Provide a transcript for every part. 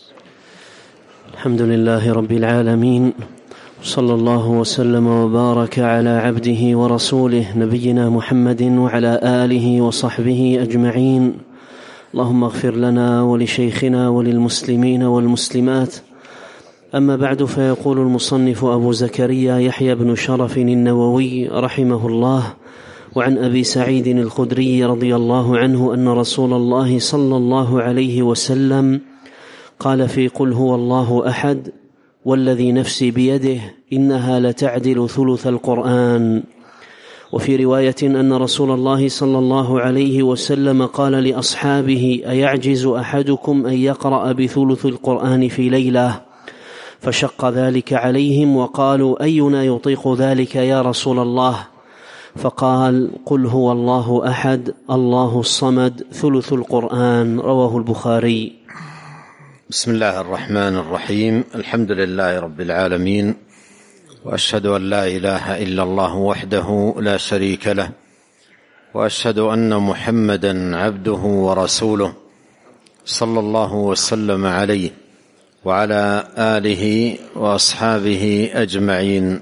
الحمد لله رب العالمين، صلى الله وسلم وبارك على عبده ورسوله نبينا محمد وعلى آله وصحبه أجمعين. اللهم اغفر لنا ولشيخنا وللمسلمين والمسلمات. أما بعد، فيقول المصنف أبو زكريا يحيى بن شرف النووي رحمه الله: وعن أبي سعيد الخدري رضي الله عنه أن رسول الله صلى الله عليه وسلم قال في قل هو الله أحد: والذي نفسي بيده إنها لتعدل ثلث القرآن. وفي رواية أن رسول الله صلى الله عليه وسلم قال لأصحابه: أيعجز أحدكم أن يقرأ بثلث القرآن في ليلة؟ فشق ذلك عليهم وقالوا: أينا يطيق ذلك يا رسول الله؟ فقال: قل هو الله أحد الله الصمد ثلث القرآن. رواه البخاري. بسم الله الرحمن الرحيم. الحمد لله رب العالمين، وأشهد أن لا إله إلا الله وحده لا شريك له، وأشهد أن محمدا عبده ورسوله صلى الله وسلم عليه وعلى آله وأصحابه أجمعين.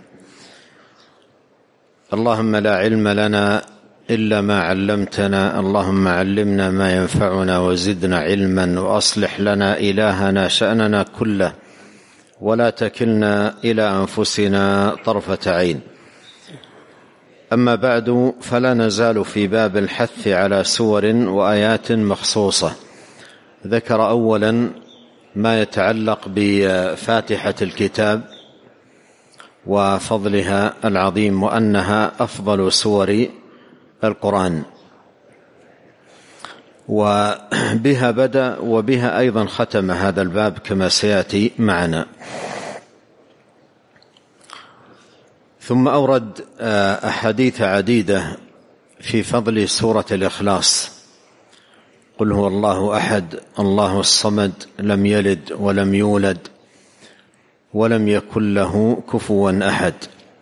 اللهم لا علم لنا إلا ما علمتنا، اللهم علمنا ما ينفعنا وزدنا علما، وأصلح لنا إلهنا شأننا كله، ولا تكلنا إلى أنفسنا طرفة عين. أما بعد، فلا نزال في باب الحث على سور وآيات مخصوصة. ذكر أولا ما يتعلق بفاتحة الكتاب وفضلها العظيم، وأنها أفضل سور القرآن، وبها بدأ وبها أيضا ختم هذا الباب كما سيأتي معنا. ثم أورد أحاديث عديدة في فضل سورة الإخلاص: قل هو الله أحد الله الصمد لم يلد ولم يولد ولم يكن له كفوا أحد.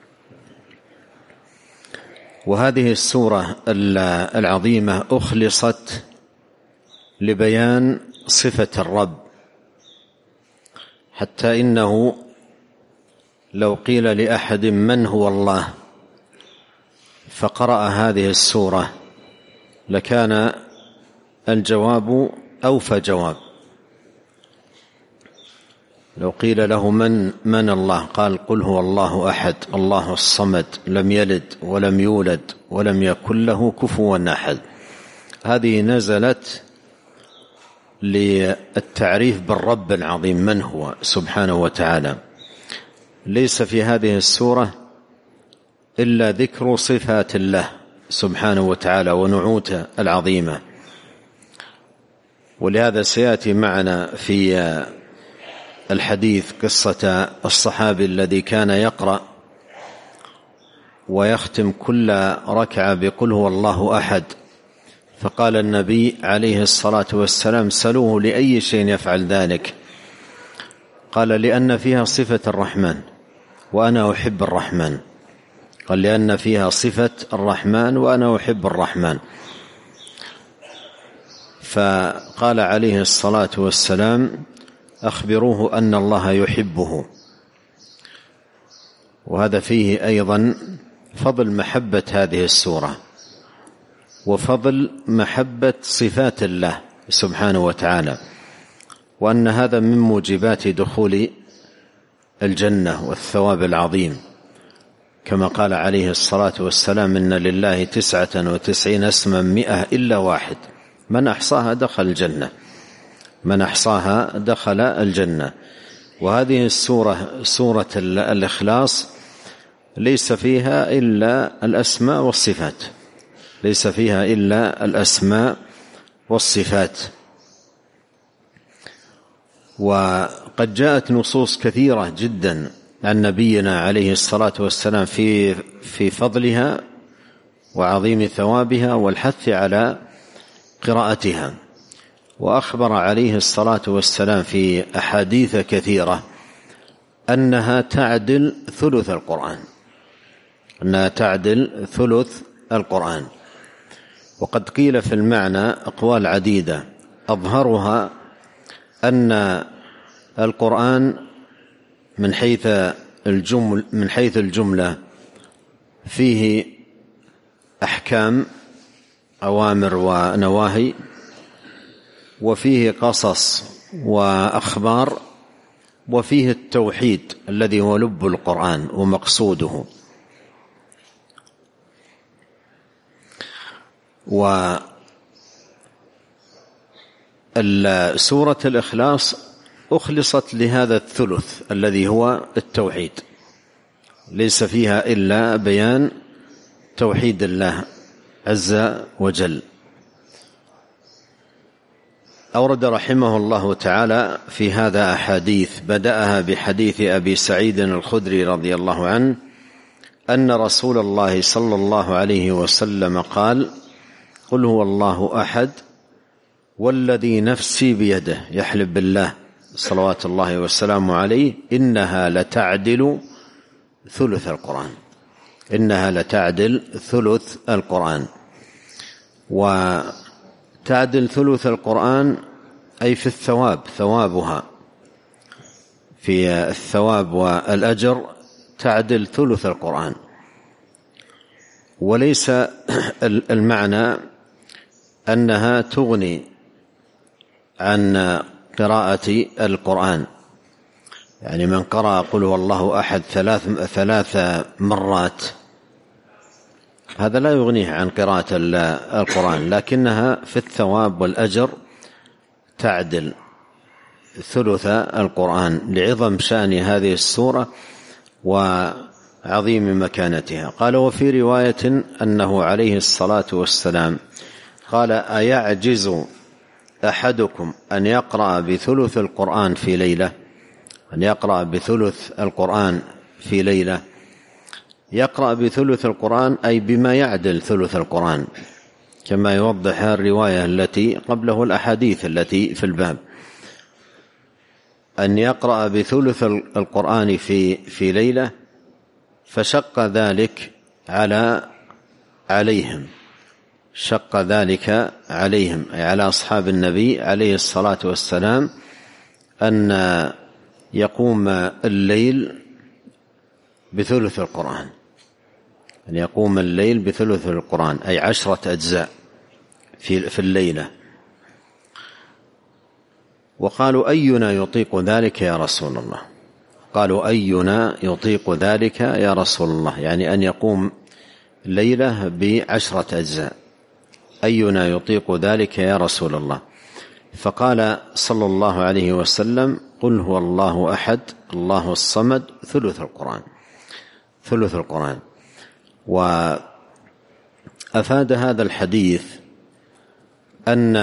وهذه السورة العظيمة أخلصت لبيان صفة الرب، حتى إنه لو قيل لأحد من هو الله فقرأ هذه السورة لكان الجواب أوفى جواب. لو قيل له من الله قال: قل هو الله أحد الله الصمد لم يلد ولم يولد ولم يكن له كفوا أحد. هذه نزلت للتعريف بالرب العظيم من هو سبحانه وتعالى. ليس في هذه السورة إلا ذكر صفات الله سبحانه وتعالى ونعوته العظيمة، ولهذا سيأتي معنا في الحديث قصة الصحابي الذي كان يقرأ ويختم كل ركعة بقل هو الله أحد، فقال النبي عليه الصلاة والسلام: سلوه لأي شيء يفعل ذلك؟ قال: لأن فيها صفة الرحمن وأنا أحب الرحمن. قال: لأن فيها صفة الرحمن وأنا أحب الرحمن. فقال عليه الصلاة والسلام: أخبروه أن الله يحبه. وهذا فيه أيضا فضل محبة هذه السورة وفضل محبة صفات الله سبحانه وتعالى، وأن هذا من موجبات دخول الجنة والثواب العظيم، كما قال عليه الصلاة والسلام: إن لله 99 اسما 100 إلا واحد من أحصاها دخل الجنة. من أحصاها دخل الجنة. وهذه السورة سورة الإخلاص ليس فيها إلا الأسماء والصفات، ليس فيها إلا الأسماء والصفات. وقد جاءت نصوص كثيرة جدا عن نبينا عليه الصلاة والسلام في فضلها وعظيم ثوابها والحث على قراءتها. وأخبر عليه الصلاة والسلام في أحاديث كثيرة أنها تعدل ثلث القرآن، أنها تعدل ثلث القرآن. وقد قيل في المعنى أقوال عديدة، أظهرها أن القرآن من حيث الجملة فيه أحكام، أوامر ونواهي، وفيه قصص وأخبار، وفيه التوحيد الذي هو لب القرآن ومقصوده. وسورة الإخلاص أخلصت لهذا الثلث الذي هو التوحيد، ليس فيها إلا بيان توحيد الله عز وجل. أورد رحمه الله تعالى في هذا أحاديث، بدأها بحديث أبي سعيد الخدري رضي الله عنه أن رسول الله صلى الله عليه وسلم قال: قل هو الله أحد والذي نفسي بيده، يحلف بالله صلوات الله وسلامه عليه، إنها لتعدل ثلث القرآن، إنها لتعدل ثلث القرآن. وتعدل ثلث القرآن أي في الثواب، ثوابها في الثواب والأجر تعدل ثلث القرآن، وليس المعنى أنها تغني عن قراءة القرآن. يعني من قرأ قل هو الله أحد 3 مرات هذا لا يغنيه عن قراءة القرآن، لكنها في الثواب والأجر تعدل ثلث القرآن لعظم شأن هذه السورة وعظيم مكانتها. قال: وفي رواية أنه عليه الصلاة والسلام قال: أيعجز أحدكم أن يقرأ بثلث القرآن في ليلة؟ أن يقرأ بثلث القرآن في ليلة. يقرأ بثلث القرآن أي بما يعدل ثلث القرآن، كما يوضح الرواية التي قبله الأحاديث التي في الباب. أن يقرأ بثلث القرآن في ليلة، فشق ذلك عليهم، شق ذلك عليهم أي على أصحاب النبي عليه الصلاة والسلام أن يقوم الليل بثلث القرآن، أن يقوم الليل بثلث القرآن أي 10 أجزاء في الليلة. وقالوا: أينا يطيق ذلك يا رسول الله؟ قالوا: أينا يطيق ذلك يا رسول الله؟ يعني أن يقوم ليلة ب10 أجزاء، أينا يطيق ذلك يا رسول الله؟ فقال صلى الله عليه وسلم: قل هو الله أحد الله الصمد ثلث القرآن، ثلث القرآن. وأفاد هذا الحديث أن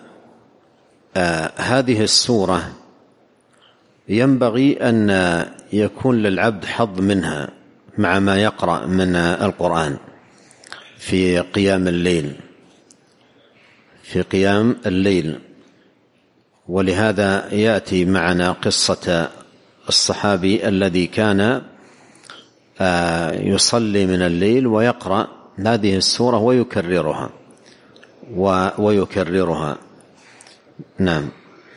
هذه السورة ينبغي أن يكون للعبد حظ منها مع ما يقرأ من القرآن في قيام الليل، في قيام الليل. ولهذا يأتي معنا قصة الصحابي الذي كان يصلي من الليل ويقرأ هذه السورة ويكررها. نعم.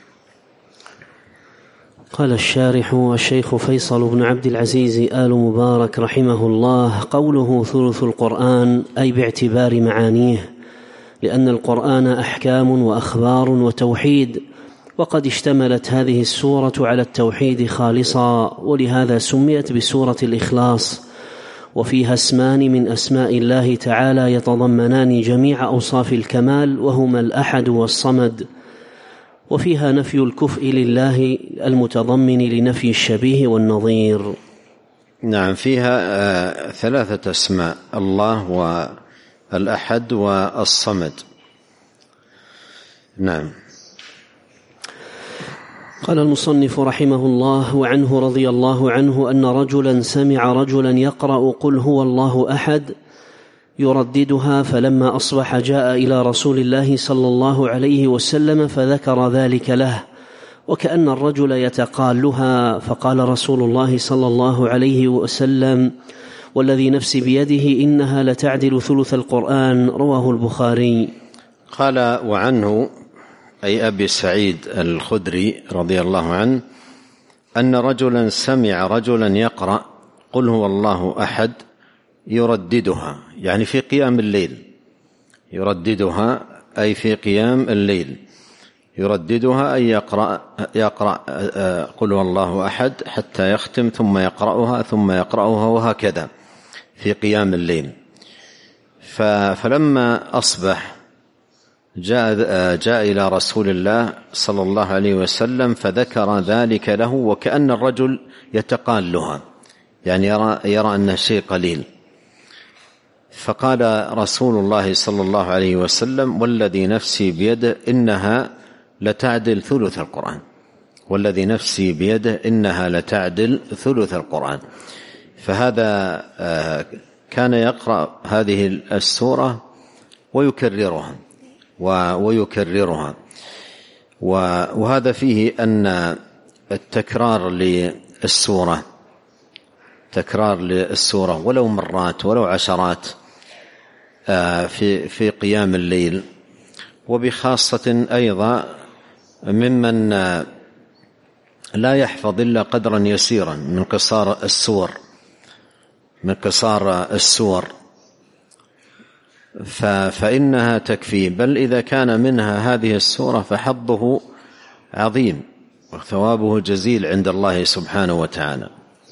قال الشارح: الشيخ فيصل بن عبد العزيز آل مبارك رحمه الله: قوله ثلث القرآن أي باعتبار معانيه، لأن القرآن أحكام وأخبار وتوحيد، وقد اشتملت هذه السورة على التوحيد خالصا، ولهذا سميت بسورة الإخلاص. وفيها اسمان من أسماء الله تعالى يتضمنان جميع أوصاف الكمال، وهما الأحد والصمد. وفيها نفي الكفء لله المتضمن لنفي الشبيه والنظير. نعم، فيها 3 أسماء: الله والأحد والصمد. نعم. قال المصنف رحمه الله: وعنه رضي الله عنه أن رجلا سمع رجلا يقرأ قل هو الله أحد يرددها، فلما أصبح جاء إلى رسول الله صلى الله عليه وسلم فذكر ذلك له، وكأن الرجل يتقالها، فقال رسول الله صلى الله عليه وسلم: والذي نفسي بيده إنها لتعدل ثلث القرآن. رواه البخاري. قال: وعنه أي أبي سعيد الخدري رضي الله عنه أن رجلا سمع رجلا يقرأ قل هو الله أحد يرددها، يعني في قيام الليل، يرددها أي في قيام الليل، يرددها أي يقرأ قل هو الله أحد حتى يختم ثم يقرأها ثم يقرأها، وهكذا في قيام الليل. فلما أصبح جاء إلى رسول الله صلى الله عليه وسلم فذكر ذلك له، وكأن الرجل يتقالها، يعني يرى أنه شيء قليل. فقال رسول الله صلى الله عليه وسلم والذي نفسي بيده إنها لتعدل ثلث القرآن، والذي نفسي بيده إنها لتعدل ثلث القرآن. فهذا كان يقرأ هذه السورة ويكررها، وهذا فيه أن التكرار للسورة، تكرار للسورة ولو مرات ولو عشرات في قيام الليل، وبخاصة أيضا ممن لا يحفظ إلا قدرا يسيرا من قصار السور فإنها تكفي، بل إذا كان منها هذه السورة فحظه عظيم وثوابه جزيل عند الله سبحانه وتعالى.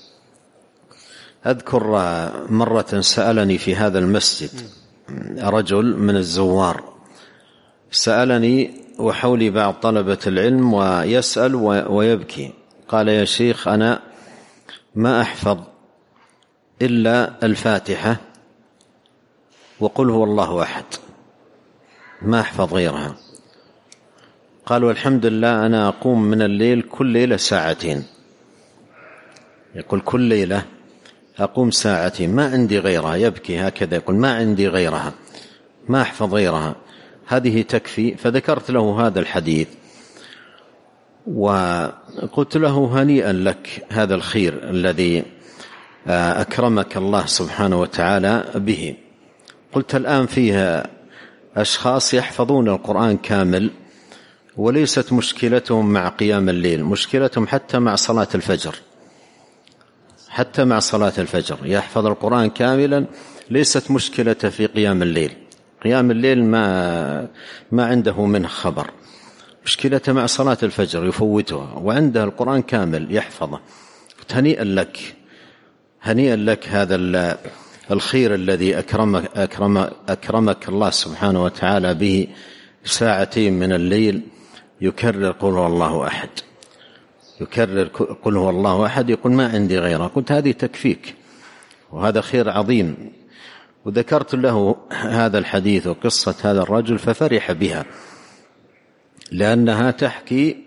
أذكر مرة سألني في هذا المسجد رجل من الزوار، سألني وحولي بعض طلبة العلم ويسأل ويبكي، قال يا شيخ أنا ما أحفظ إلا الفاتحة وقل هو الله أحد، ما أحفظ غيرها. قال والحمد لله أنا أقوم من الليل كل ليلة ساعتين، يقول كل ليلة أقوم ساعتين ما عندي غيرها، يبكي هكذا يقول ما عندي غيرها، ما أحفظ غيرها، هذه تكفي. فذكرت له هذا الحديث وقلت له هنيئا لك هذا الخير الذي أكرمك الله سبحانه وتعالى به. قلت الآن فيها أشخاص يحفظون القرآن كامل وليست مشكلتهم مع قيام الليل، مشكلتهم حتى مع صلاة الفجر، حتى مع صلاة الفجر يحفظ القرآن كاملا، ليست مشكلة في قيام الليل، قيام الليل ما عنده منه خبر، مشكلة مع صلاة الفجر يفوتها وعنده القرآن كامل يحفظه. هنيئا لك، هنيئا لك هذا الخير الذي أكرمك الله سبحانه وتعالى به، ساعتين من الليل يكرر قل هو الله أحد، يكرر قل هو الله أحد، يقول ما عندي غيره. قلت هذه تكفيك وهذا خير عظيم. وذكرت له هذا الحديث وقصة هذا الرجل ففرح بها، لأنها تحكي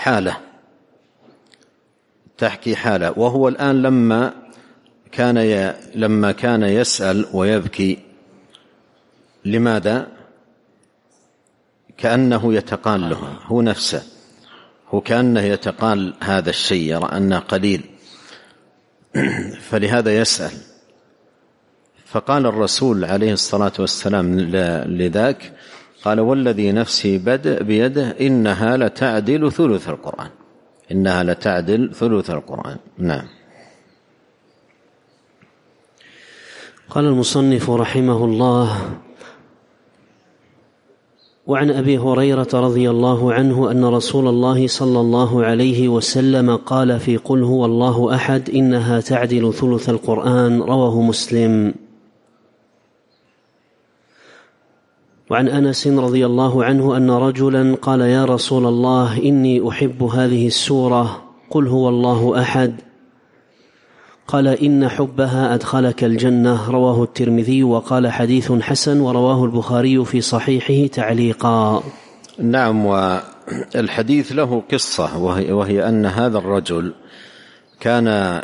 حالة. وهو الآن لما كان يسأل ويبكي، لماذا؟ كأنه يتقال له هو نفسه، هو كأنه يتقال هذا الشيء، يرى أنه قليل، فلهذا يسأل. فقال الرسول عليه الصلاة والسلام لذاك، قال والذي نفسي بيده إنها لتعدل ثلث القرآن، إنها لتعدل ثلث القرآن. نعم. قال المصنف رحمه الله: وعن أبي هريرة رضي الله عنه أن رسول الله صلى الله عليه وسلم قال في قل هو الله أحد إنها تعدل ثلث القرآن، رواه مسلم. وعن أنس رضي الله عنه أن رجلا قال يا رسول الله إني أحب هذه السورة قل هو الله أحد، قال إن حبها أدخلك الجنة، رواه الترمذي وقال حديث حسن، ورواه البخاري في صحيحه تعليقا. نعم. والحديث له قصة، وهي أن هذا الرجل كان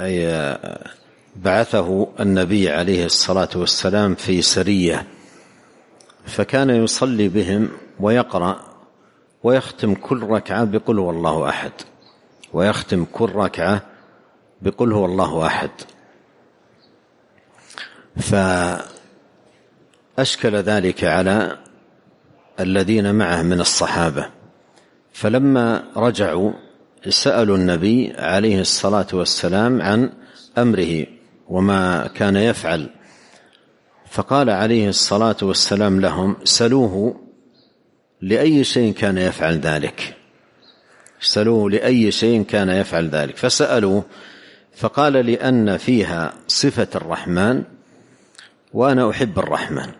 بعثه النبي عليه الصلاة والسلام في سرية، فكان يصلي بهم ويقرأ ويختم كل ركعة بقل هو الله أحد، ويختم كل ركعة بقل هو الله أحد. فأشكل ذلك على الذين معه من الصحابة، فلما رجعوا سألوا النبي عليه الصلاة والسلام عن أمره وما كان يفعل، فقال عليه الصلاة والسلام لهم: سلوه لأي شيء كان يفعل ذلك، سلوه لأي شيء كان يفعل ذلك. فسألوه فقال: لأن فيها صفة الرحمن وأنا أحب الرحمن،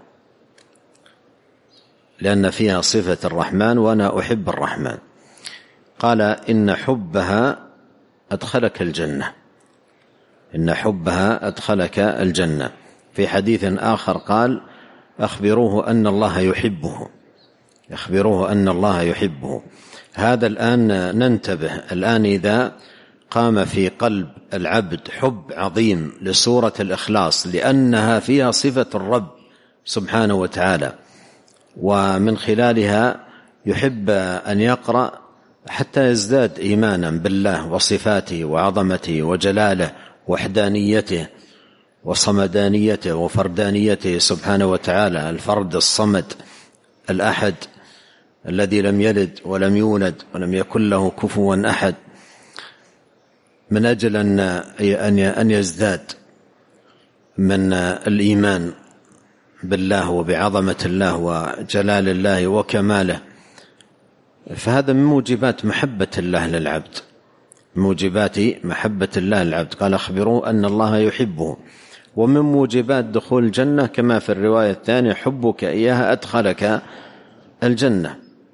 لأن فيها صفة الرحمن وأنا أحب الرحمن. قال: إن حبها أدخلك الجنة، إن حبها أدخلك الجنة. في حديث آخر قال: أخبروه أن الله يحبه، أخبروه أن الله يحبه. هذا الآن ننتبه، الآن إذا قام في قلب العبد حب عظيم لسورة الإخلاص لأنها فيها صفة الرب سبحانه وتعالى، ومن خلالها يحب أن يقرأ حتى يزداد إيمانا بالله وصفاته وعظمته وجلاله وحدانيته وصمدانيته وفردانيته سبحانه وتعالى، الفرد الصمد الأحد الذي لم يلد ولم يولد ولم يكن له كفوا أحد، من أجل أن يزداد من الإيمان بالله وبعظمة الله وجلال الله وكماله. فهذا من موجبات محبة الله للعبد، موجبات محبة الله للعبد. قال: أخبروه أن الله يحبه. ومن موجبات دخول الجنة كما في الرواية الثانية: حبك إياها أدخلك الجنة.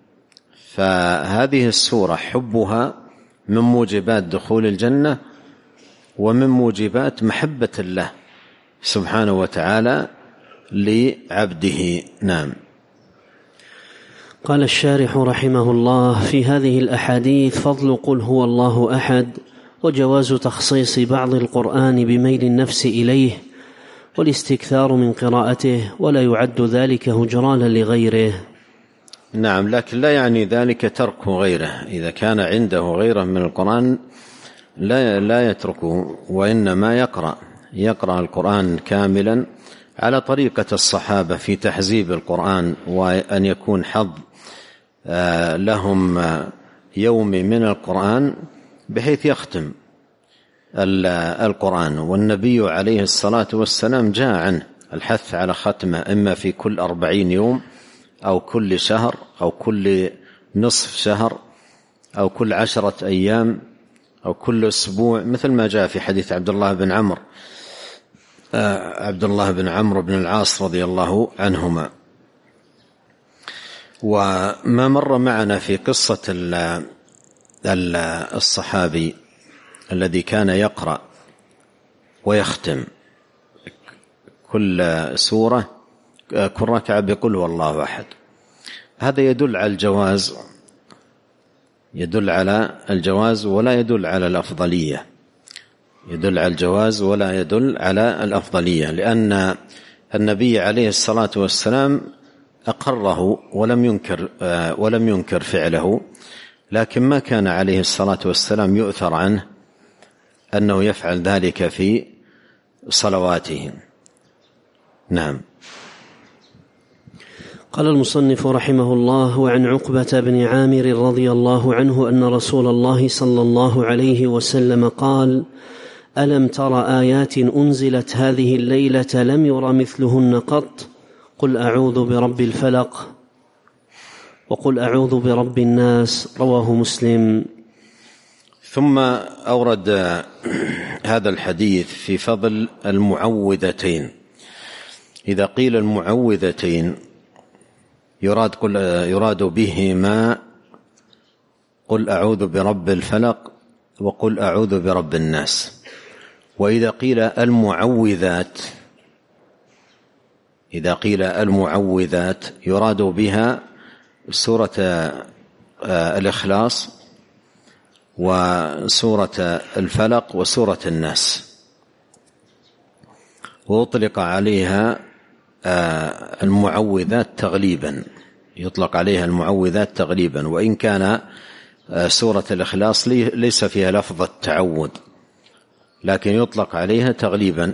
فهذه السورة حبها من موجبات دخول الجنة ومن موجبات محبة الله سبحانه وتعالى لعبده. نعم. قال الشارح رحمه الله: في هذه الأحاديث فضل قل هو الله أحد، وجواز تخصيص بعض القرآن بميل النفس إليه والاستكثار من قراءته، ولا يعد ذلك هجرانا لغيره. نعم، لكن لا يعني ذلك ترك غيره. إذا كان عنده غيره من القرآن لا يتركه، وإنما يقرأ القرآن كاملا على طريقة الصحابة في تحزيب القرآن، وأن يكون حظ لهم يومي من القرآن بحيث يختم القرآن. والنبي عليه الصلاة والسلام جاء عنه الحث على ختمه، إما في كل 40 يوم أو كل شهر أو كل نصف شهر أو كل 10 أيام أو كل أسبوع، مثل ما جاء في حديث عبد الله بن عمرو بن العاص رضي الله عنهما. وما مر معنا في قصة الصحابي الذي كان يقرأ ويختم كل سورة كل ركعة بقل هو الله أحد، هذا يدل على الجواز ولا يدل على الأفضلية، يدل على الجواز ولا يدل على الأفضلية، لأن النبي عليه الصلاة والسلام أقره ولم ينكر فعله، لكن ما كان عليه الصلاة والسلام يؤثر عنه أنه يفعل ذلك في صلواته. نعم. قال المصنف رحمه الله: وعن عقبة بن عامر رضي الله عنه أن رسول الله صلى الله عليه وسلم قال: ألم تر آيات أنزلت هذه الليلة لم ير مثلهن قط، قل أعوذ برب الفلق وقل أعوذ برب الناس، رواه مسلم. ثم أورد هذا الحديث في فضل المعوذتين. إذا قيل المعوذتين يراد بهما قل أعوذ برب الفلق وقل أعوذ برب الناس. وإذا قيل المعوذات يراد بها سورة الإخلاص وسورة الفلق وسورة الناس، وأطلق عليها المعوذات تغليبا، يطلق عليها المعوذات تغليبا، وإن كان سورة الإخلاص ليس فيها لفظ التعوذ، لكن يطلق عليها تغليبا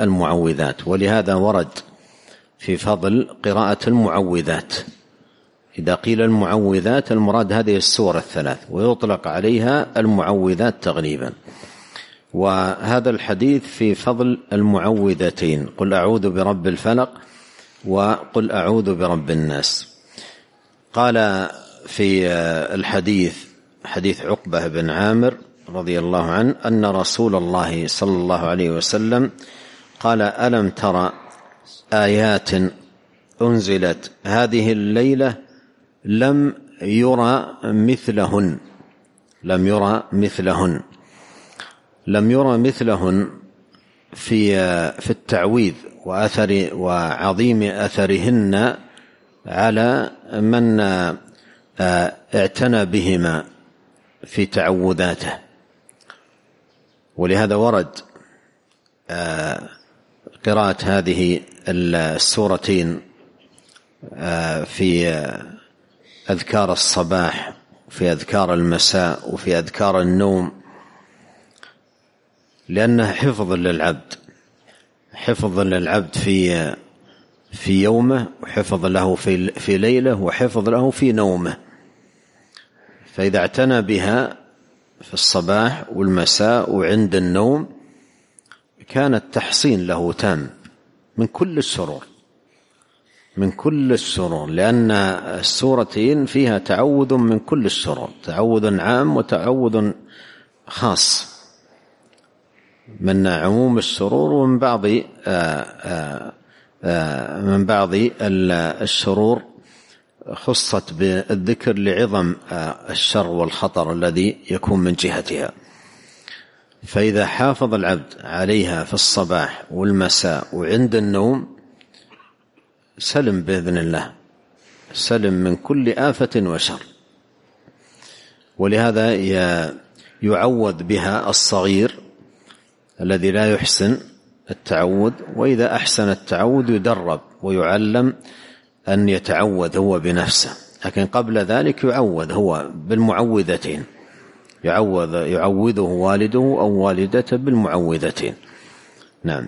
المعوذات. ولهذا ورد في فضل قراءة المعوذات إذا قيل المعوذات المراد هذه السور الثلاث، ويطلق عليها المعوذات تغليبا. وهذا الحديث في فضل المعوذتين، قل أعوذ برب الفلق وقل أعوذ برب الناس. قال في الحديث حديث عقبة بن عامر رضي الله عنه أن رسول الله صلى الله عليه وسلم قال: ألم ترى آيات أنزلت هذه الليلة لم يرى مثلهن. لم يرى مثلهن، لم يرى مثلهن في التعويذ وعظيم أثرهن على من اعتنى بهما في تعوذاته. ولهذا ورد قراءة هذه السورتين في أذكار الصباح، في أذكار المساء، وفي أذكار النوم، لأنها حفظ للعبد، حفظ للعبد في يومه، وحفظ له في ليله، وحفظ له في نومه. فإذا اعتنى بها في الصباح والمساء وعند النوم كان التحصين له تام من كل الشرور، من كل الشرور، لأن السورتين فيها تعوذ من كل الشرور، تعوذ عام وتعوذ خاص، من عموم الشرور ومن بعض الشرور خصت بالذكر لعظم الشر والخطر الذي يكون من جهتها. فإذا حافظ العبد عليها في الصباح والمساء وعند النوم سلم بإذن الله، سلم من كل آفة وشر. ولهذا يعوذ بها الصغير الذي لا يحسن التعوذ، وإذا أحسن التعوذ يدرب ويعلم أن يتعوذ هو بنفسه، لكن قبل ذلك يعوذ هو بالمعوذتين، يعوذه والده أو والدته بالمعوذتين. نعم.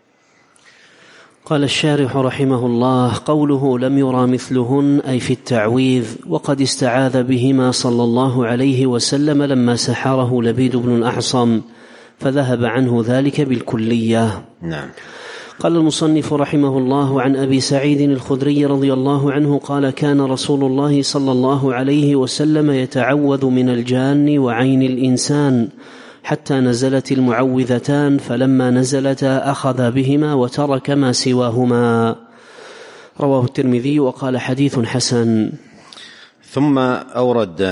قال الشارح رحمه الله: قوله لم يرى مثلهن أي في التعويذ، وقد استعاذ بهما صلى الله عليه وسلم لما سحره لبيد بن الأعصم فذهب عنه ذلك بالكلية. نعم. قال المصنف رحمه الله: عن أبي سعيد الخدري رضي الله عنه قال: كان رسول الله صلى الله عليه وسلم يتعوذ من الجان وعين الإنسان حتى نزلت المعوذتان، فلما نزلتا أخذ بهما وترك ما سواهما. رواه الترمذي وقال حديث حسن. ثم أورد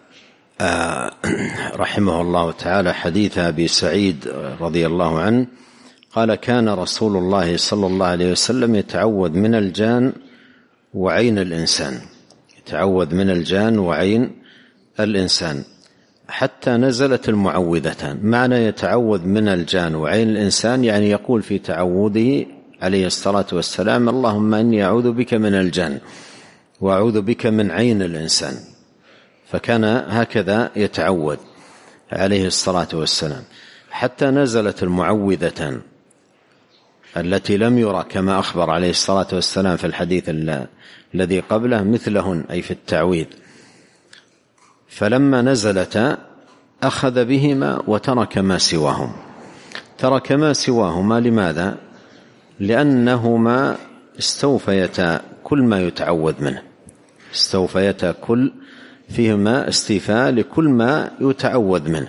رحمه الله تعالى حديث أبي سعيد رضي الله عنه قال: كان رسول الله صلى الله عليه وسلم يتعوذ من الجان وعين الإنسان، يتعوذ من الجان وعين الإنسان حتى نزلت المعوذتان. معنى يتعوذ من الجان وعين الإنسان يعني يقول في تعوذه عليه الصلاة والسلام: اللهم إني أعوذ بك من الجان وأعوذ بك من عين الإنسان. فكان هكذا يتعوذ عليه الصلاة والسلام حتى نزلت المعوذتان التي لم يرى كما أخبر عليه الصلاة والسلام في الحديث الذي قبله مثلهن أي في التعويذ. فلما نزلتا أخذ بهما وترك ما سواهم. ترك ما سواهما لماذا؟ لأنهما استوفيتا كل ما يتعوذ منه، استوفيتا كل فيهما استيفاء لكل ما يتعوذ منه،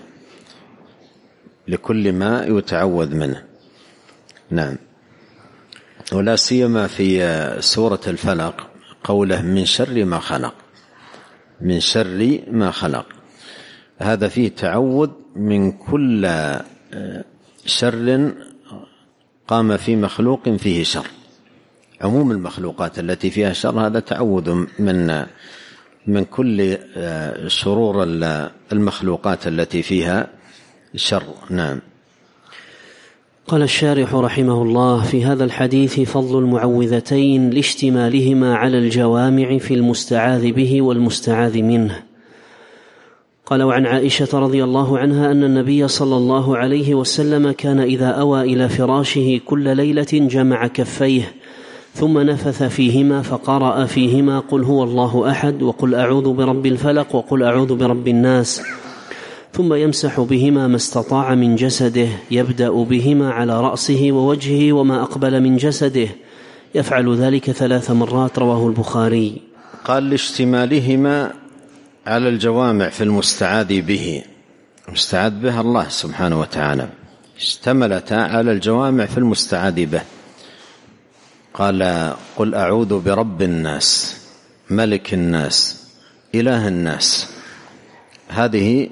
لكل ما يتعوذ منه. نعم. ولا سيما في سورة الفلق قوله: من شر ما خلق، من شر ما خلق، هذا فيه تعوذ من كل شر قام في مخلوق فيه شر. عموم المخلوقات التي فيها شر هذا تعوذ من كل شرور المخلوقات التي فيها شر. نعم. قال الشارح رحمه الله: في هذا الحديث فضل المعوذتين لاشتمالهما على الجوامع في المستعاذ به والمستعاذ منه. قال: وعن عائشة رضي الله عنها أن النبي صلى الله عليه وسلم كان إذا أوى إلى فراشه كل ليلة جمع كفيه ثم نفث فيهما فقرأ فيهما قل هو الله أحد وقل أعوذ برب الفلق وقل أعوذ برب الناس، ثم يمسح بهما ما استطاع من جسده، يبدأ بهما على رأسه ووجهه وما أقبل من جسده، يفعل ذلك 3 مرات. رواه البخاري. قال لاشتمالهما على الجوامع في المستعاذ به، المستعاذ به الله سبحانه وتعالى، اشتملتا على الجوامع في المستعاذ به. قال قل أعوذ برب الناس ملك الناس إله الناس، هذه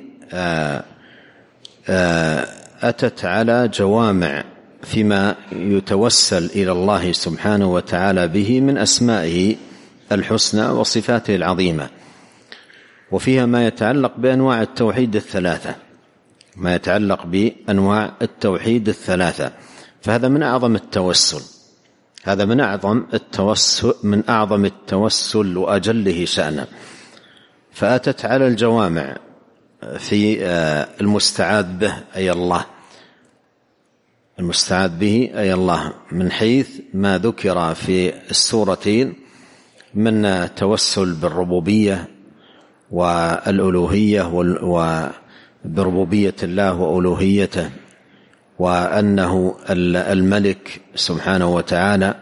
أتت على جوامع فيما يتوسل إلى الله سبحانه وتعالى به من أسمائه الحسنى وصفاته العظيمة، وفيها ما يتعلق بأنواع التوحيد الثلاثة، ما يتعلق بأنواع التوحيد الثلاثة، فهذا من أعظم التوسل، هذا من أعظم التوسل وأجله شأنا. فأتت على الجوامع في المستعاذ به أي الله، المستعاذ به أي الله، من حيث ما ذكر في السورتين من توسل بالربوبية والألوهية وبربوبية الله وألوهيته، وأنه الملك سبحانه وتعالى.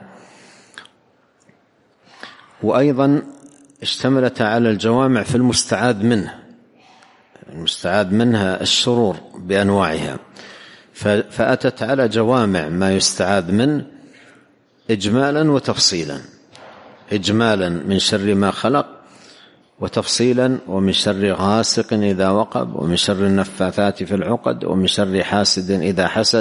وأيضا اشتملت على الجوامع في المستعاذ منه، المستعاذ منها الشرور بأنواعها، فأتت على جوامع ما يستعاذ منه إجمالا وتفصيلا، إجمالا من شر ما خلق، وتفصيلا ومن شر غاسق إذا وقب، ومن شر النفاثات في العقد، ومن شر حاسد إذا حسد.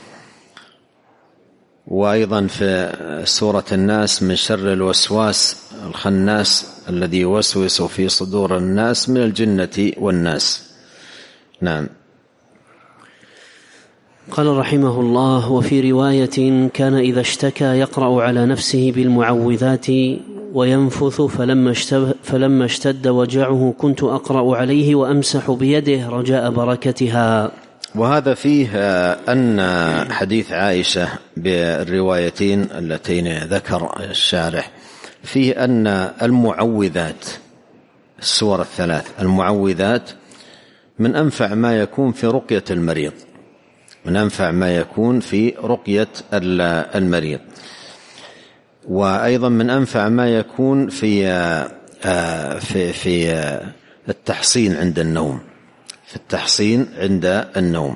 وأيضا في سورة الناس من شر الوسواس الخناس الذي يوسوس في صدور الناس من الجنة والناس. نعم. قال رحمه الله: وفي رواية كان إذا اشتكى يقرأ على نفسه بالمعوذات وينفث، فلما اشتد وجعه كنت أقرأ عليه وأمسح بيده رجاء بركتها. وهذا فيه أن حديث عائشة بالروايتين اللتين ذكر الشارح فيه أن المعوذات، السور الثلاث المعوذات، من أنفع ما يكون في رقية المريض، من أنفع ما يكون في رقية المريض، وأيضا من أنفع ما يكون في التحصين عند النوم، في التحصين عند النوم.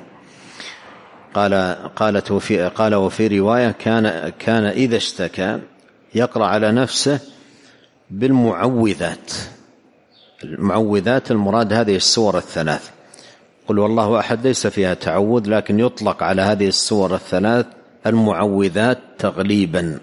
قال وفي رواية كان إذا اشتكى يقرأ على نفسه بالمعوذات. المعوذات المراد هذه السور الثلاث، قل والله أحد ليس فيها تعوذ، لكن يطلق على هذه السور الثلاث المعوذات تغليبا.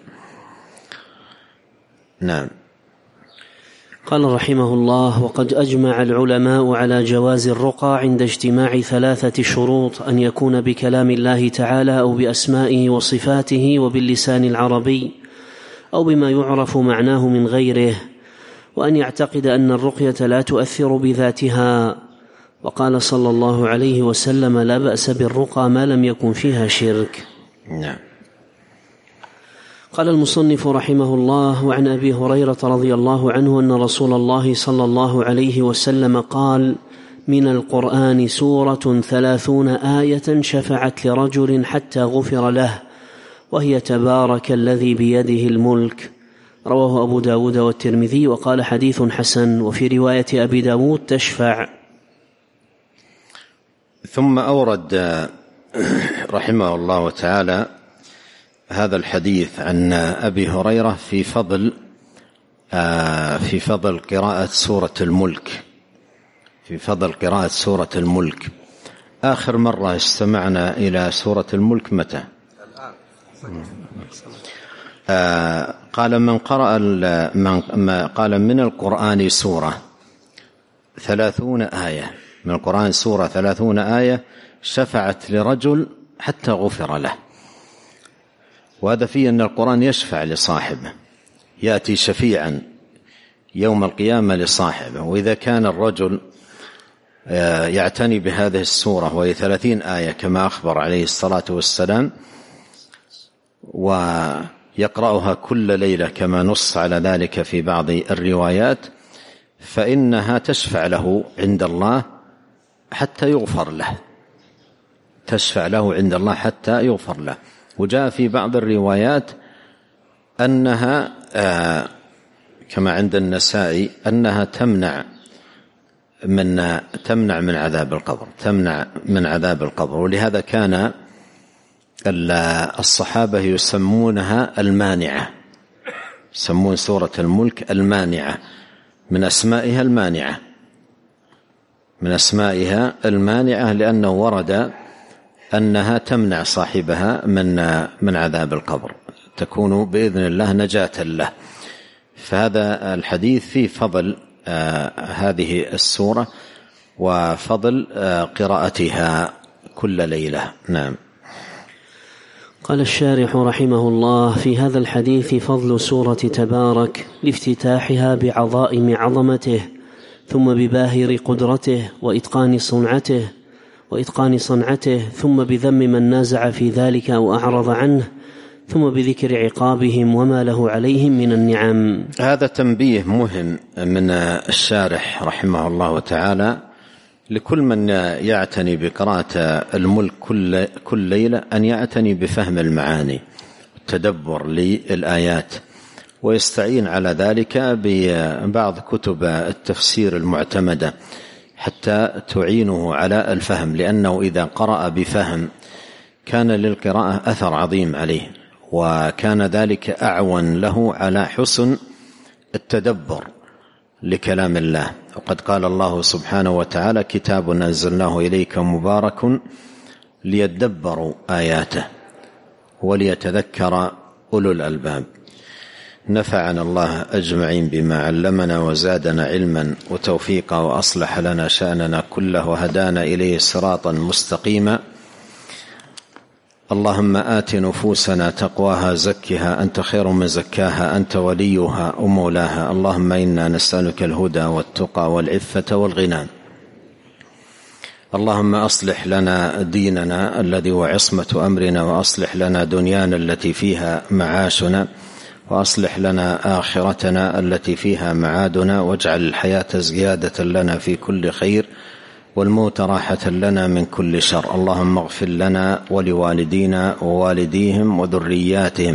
نعم. قال رحمه الله: وقد أجمع العلماء على جواز الرقى عند اجتماع 3 شروط: أن يكون بكلام الله تعالى أو بأسمائه وصفاته وباللسان العربي أو بما يعرف معناه من غيره، وأن يعتقد أن الرقية لا تؤثر بذاتها. وقال صلى الله عليه وسلم: لا بأس بالرقى ما لم يكن فيها شرك. نعم. قال المصنف رحمه الله: وعن أبي هريرة رضي الله عنه أن رسول الله صلى الله عليه وسلم قال: من القرآن سورة 30 آية شفعت لرجل حتى غفر له، وهي تبارك الذي بيده الملك. رواه أبو داود والترمذي وقال حديث حسن. وفي رواية أبي داود تشفع. ثم أورد رحمه الله تعالى هذا الحديث عن أبي هريرة في فضل قراءة سورة الملك، في فضل قراءة سورة الملك. آخر مرة استمعنا إلى سورة الملك متى؟ قال قال من القرآن سورة 30 آية، من القرآن سورة 30 آية شفعت لرجل حتى غفر له. وهذا فيه أن القرآن يشفع لصاحبه، يأتي شفيعا يوم القيامة لصاحبه. وإذا كان الرجل يعتني بهذه السورة وهي 30 آية كما أخبر عليه الصلاة والسلام، يقرأها كل ليلة كما نص على ذلك في بعض الروايات، فإنها تشفع له عند الله حتى يغفر له، تشفع له عند الله حتى يغفر له. وجاء في بعض الروايات أنها كما عند النسائي أنها تمنع من عذاب القبر، تمنع من عذاب القبر. ولهذا كان الصحابة يسمونها المانعة، يسمون سورة الملك المانعة، من أسمائها المانعة، من أسمائها المانعة، لأنه ورد أنها تمنع صاحبها من عذاب القبر، تكون بإذن الله نجاة له. فهذا الحديث فيه فضل هذه السورة وفضل قراءتها كل ليلة. نعم. قال الشارح رحمه الله: في هذا الحديث فضل سورة تبارك لافتتاحها بعظائم عظمته، ثم بباهر قدرته وإتقان صنعته، ثم بذم من نازع في ذلك أو أعرض عنه، ثم بذكر عقابهم وما له عليهم من النعم. هذا تنبيه مهم من الشارح رحمه الله تعالى لكل من يعتني بقراءة الملك كل ليلة، أن يعتني بفهم المعاني والتدبر للآيات، ويستعين على ذلك ببعض كتب التفسير المعتمدة حتى تعينه على الفهم، لأنه إذا قرأ بفهم كان للقراءة أثر عظيم عليه، وكان ذلك أعون له على حسن التدبر لكلام الله. وقد قال الله سبحانه وتعالى: كتاب أنزلناه إليك مبارك ليدبروا آياته وليتذكر أولو الألباب. نفعنا الله أجمعين بما علمنا وزادنا علما وتوفيقا، وأصلح لنا شأننا كله وهدانا إليه صراطا مستقيما. اللهم آت نفوسنا تقواها زكها أنت خير من زكاها أنت وليها ومولاها. اللهم إنا نسألك الهدى والتقى والعفة والغنى. اللهم أصلح لنا ديننا الذي هو عصمة أمرنا، وأصلح لنا دنيانا التي فيها معاشنا، وأصلح لنا آخرتنا التي فيها معادنا، واجعل الحياة زيادة لنا في كل خير والموت راحة لنا من كل شر. اللهم اغفر لنا ولوالدينا ووالديهم وذرياتهم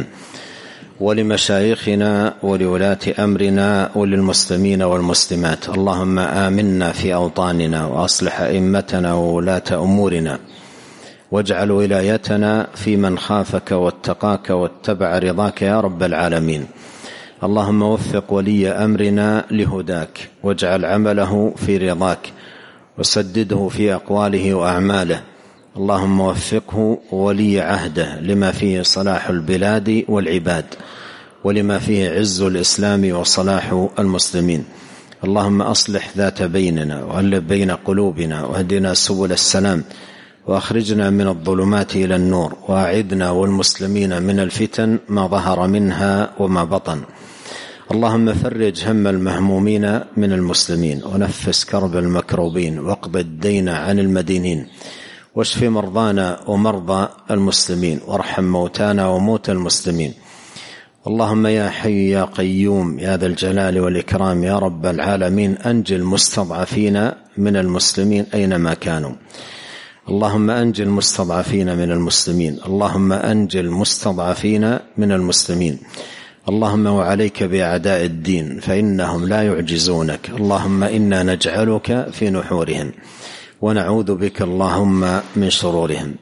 ولمشايخنا ولولاة أمرنا وللمسلمين والمسلمات. اللهم آمنا في أوطاننا وأصلح أئمتنا وولاة أمورنا، واجعل ولايتنا في من خافك واتقاك واتبع رضاك يا رب العالمين. اللهم وفق ولي أمرنا لهداك، واجعل عمله في رضاك، وسدده في أقواله وأعماله. اللهم وفقه ولي عهده لما فيه صلاح البلاد والعباد، ولما فيه عز الإسلام وصلاح المسلمين. اللهم أصلح ذات بيننا وألف بين قلوبنا، واهدنا سبل السلام، وأخرجنا من الظلمات إلى النور، وأعذنا والمسلمين من الفتن ما ظهر منها وما بطن. اللهم فرج هم المهمومين من المسلمين، ونفس كرب المكروبين، واقض الدين عن المدينين، واشف مرضانا ومرضى المسلمين، وارحم موتانا وموتى المسلمين. اللهم يا حي يا قيوم يا ذا الجلال والإكرام يا رب العالمين، أنجي المستضعفين من المسلمين أينما كانوا. اللهم أنجي المستضعفين من المسلمين، اللهم أنجي المستضعفين من المسلمين. اللهم وعليك بأعداء الدين فإنهم لا يعجزونك. اللهم إنا نجعلك في نحورهم ونعوذ بك اللهم من شرورهم.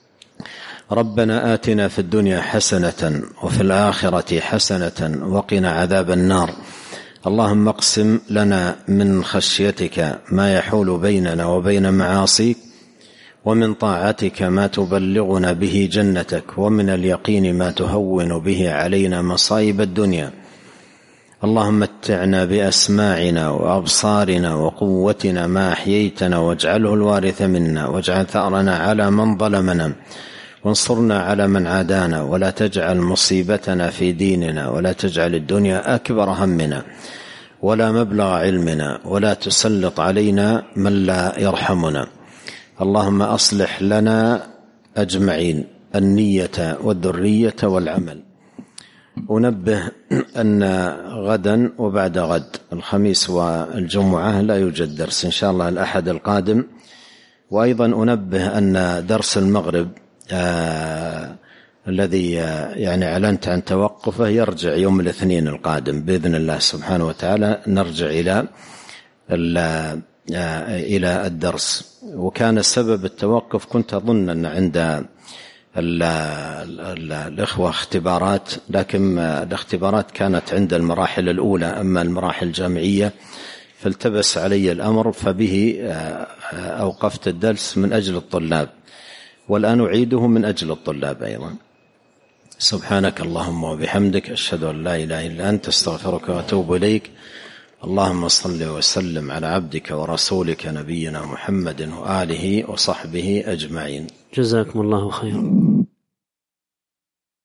ربنا آتنا في الدنيا حسنة وفي الآخرة حسنة وقنا عذاب النار. اللهم اقسم لنا من خشيتك ما يحول بيننا وبين معاصيك، ومن طاعتك ما تبلغنا به جنتك، ومن اليقين ما تهون به علينا مصائب الدنيا. اللهم متعنا بأسماعنا وأبصارنا وقوتنا ما أحييتنا، واجعله الوارث منا، واجعل ثأرنا على من ظلمنا، وانصرنا على من عادانا، ولا تجعل مصيبتنا في ديننا، ولا تجعل الدنيا أكبر همنا ولا مبلغ علمنا، ولا تسلط علينا من لا يرحمنا. اللهم أصلح لنا أجمعين النية والذرية والعمل، أنبه أن غدا وبعد غد الخميس والجمعة لا يوجد درس إن شاء الله الأحد القادم. وأيضا أنبه أن درس المغرب الذي يعني أعلنت عن توقفه يرجع يوم الاثنين القادم بإذن الله سبحانه وتعالى، نرجع إلى الدرس. وكان سبب التوقف كنت أظن أن عند الإخوة اختبارات، لكن الاختبارات كانت عند المراحل الأولى، أما المراحل الجامعية فالتبس علي الأمر، فبه أوقفت الدرس من أجل الطلاب، والآن أعيده من أجل الطلاب أيضا. سبحانك اللهم وبحمدك، أشهد أن لا إله إلا أنت، أستغفرك وأتوب إليك. اللهم صل وسلم على عبدك ورسولك نبينا محمد وآله وصحبه أجمعين. جزاكم الله خيرا.